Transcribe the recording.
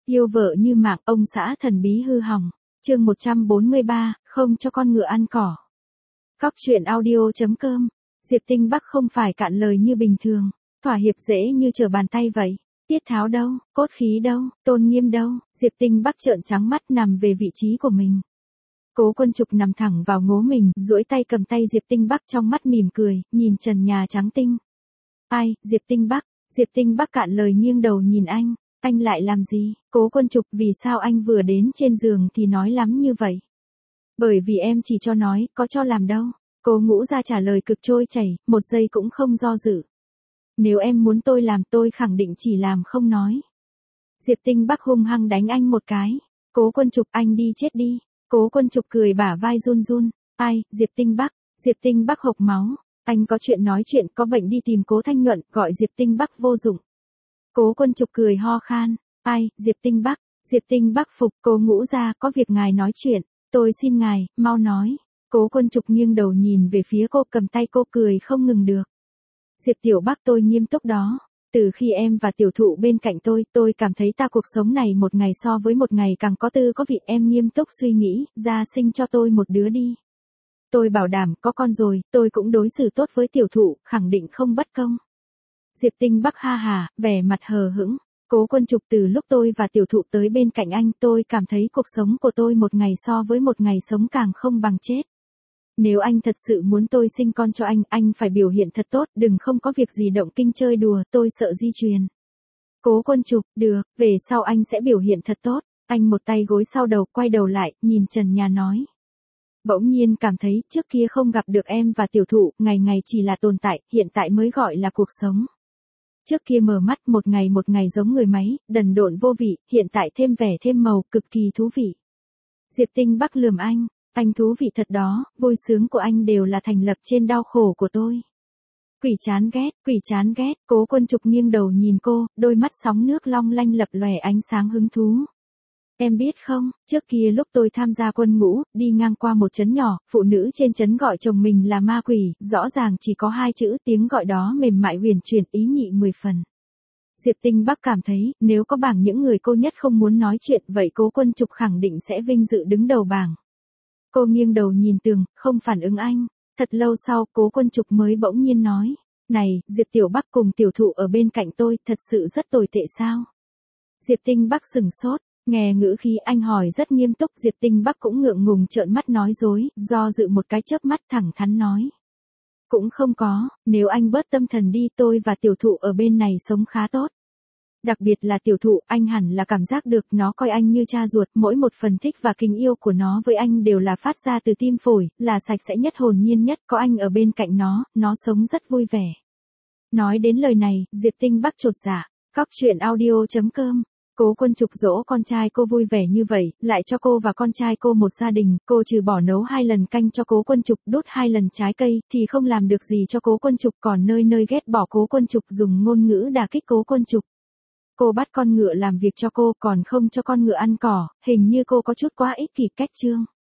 Yêu vợ như mạng, ông xã thần bí hư hỏng. Chương 143, không cho con ngựa ăn cỏ. Cóc truyện audio.com. Diệp Tinh Bắc không phải cạn lời như bình thường, thỏa hiệp dễ như trở bàn tay vậy. Tiết tháo đâu, cốt khí đâu, tôn nghiêm đâu, Diệp Tinh Bắc trợn trắng mắt nằm về vị trí của mình. Cố Quân Trục nằm thẳng vào ngố mình, duỗi tay cầm tay Diệp Tinh Bắc, trong mắt mỉm cười, nhìn trần nhà trắng tinh. Ai, Diệp Tinh Bắc cạn lời nghiêng đầu nhìn anh lại làm gì? Cố Quân Trục, vì sao anh vừa đến trên giường thì nói lắm như vậy? Bởi vì em chỉ cho nói, có cho làm đâu. Cố Ngũ Gia trả lời cực trôi chảy, một giây cũng không do dự. Nếu em muốn tôi làm, tôi khẳng định chỉ làm không nói. Diệp Tinh Bắc hung hăng đánh anh một cái. Cố Quân Trục, anh đi chết đi. Cố Quân Trục cười bả vai run run. Ai, Diệp Tinh Bắc hộc máu. Anh có chuyện nói chuyện, có bệnh đi tìm Cố Thanh Nhuận, gọi Diệp Tinh Bắc vô dụng. Cố Quân Trục cười ho khan. Ai, Diệp Tinh Bắc phục. Cố Ngũ Gia, có việc ngài nói chuyện. Tôi xin ngài, mau nói. Cố Quân Trục nghiêng đầu nhìn về phía cô, cầm tay cô cười không ngừng được. Diệp Tiểu Bắc, tôi nghiêm túc đó. Từ khi em và tiểu thụ bên cạnh tôi cảm thấy ta cuộc sống này một ngày so với một ngày càng có tư có vị. Em nghiêm túc suy nghĩ, ra sinh cho tôi một đứa đi. Tôi bảo đảm, có con rồi, tôi cũng đối xử tốt với tiểu thụ, khẳng định không bất công. Diệp Tinh Bắc ha hà, vẻ mặt hờ hững. Cố Quân Trục, từ lúc tôi và tiểu thụ tới bên cạnh anh, tôi cảm thấy cuộc sống của tôi một ngày so với một ngày sống càng không bằng chết. Nếu anh thật sự muốn tôi sinh con cho anh phải biểu hiện thật tốt, đừng không có việc gì động kinh chơi đùa, tôi sợ di truyền. Cố Quân Trục, được, về sau anh sẽ biểu hiện thật tốt. Anh một tay gối sau đầu, quay đầu lại, nhìn trần nhà nói. Bỗng nhiên cảm thấy, trước kia không gặp được em và tiểu thụ, ngày ngày chỉ là tồn tại, hiện tại mới gọi là cuộc sống. Trước kia mở mắt một ngày giống người máy, đần độn vô vị, hiện tại thêm vẻ thêm màu, cực kỳ thú vị. Diệp Tinh Bắc lườm anh thú vị thật đó, vui sướng của anh đều là thành lập trên đau khổ của tôi. Quỷ chán ghét, Cố Quân Trục nghiêng đầu nhìn cô, đôi mắt sóng nước long lanh lập lòe ánh sáng hứng thú. Em biết không, trước kia lúc tôi tham gia quân ngũ, đi ngang qua một trấn nhỏ, phụ nữ trên trấn gọi chồng mình là ma quỷ, rõ ràng chỉ có 2 chữ, tiếng gọi đó mềm mại huyền chuyển, ý nhị 10 phần. Diệp Tinh Bắc cảm thấy, nếu có bảng những người cô nhất không muốn nói chuyện, vậy Cố Quân Trục khẳng định sẽ vinh dự đứng đầu bảng. Cô nghiêng đầu nhìn tường, không phản ứng anh. Thật lâu sau, Cố Quân Trục mới bỗng nhiên nói. Này, Diệp Tiểu Bắc cùng tiểu thụ ở bên cạnh tôi, thật sự rất tồi tệ sao? Diệp Tinh Bắc sừng sốt, nghe ngữ khí anh hỏi rất nghiêm túc. Diệp Tinh Bắc cũng ngượng ngùng trợn mắt nói dối, do dự một cái chớp mắt thẳng thắn nói. Cũng không có, nếu anh bớt tâm thần đi, tôi và tiểu thụ ở bên này sống khá tốt. Đặc biệt là tiểu thụ, anh hẳn là cảm giác được nó coi anh như cha ruột, mỗi một phần thích và kính yêu của nó với anh đều là phát ra từ tim phổi, là sạch sẽ nhất, hồn nhiên nhất, có anh ở bên cạnh nó sống rất vui vẻ. Nói đến lời này, Diệp Tinh Bắc chột dạ. Cóc truyện audio.com. Cố Quân Trục dỗ con trai cô vui vẻ như vậy, lại cho cô và con trai cô một gia đình, cô trừ bỏ nấu 2 lần canh cho Cố Quân Trục, đốt 2 lần trái cây, thì không làm được gì cho Cố Quân Trục, còn nơi nơi ghét bỏ Cố Quân Trục, dùng ngôn ngữ đả kích Cố Quân Trục. Cô bắt con ngựa làm việc cho cô, còn không cho con ngựa ăn cỏ, hình như cô có chút quá ích kỷ. Cách chương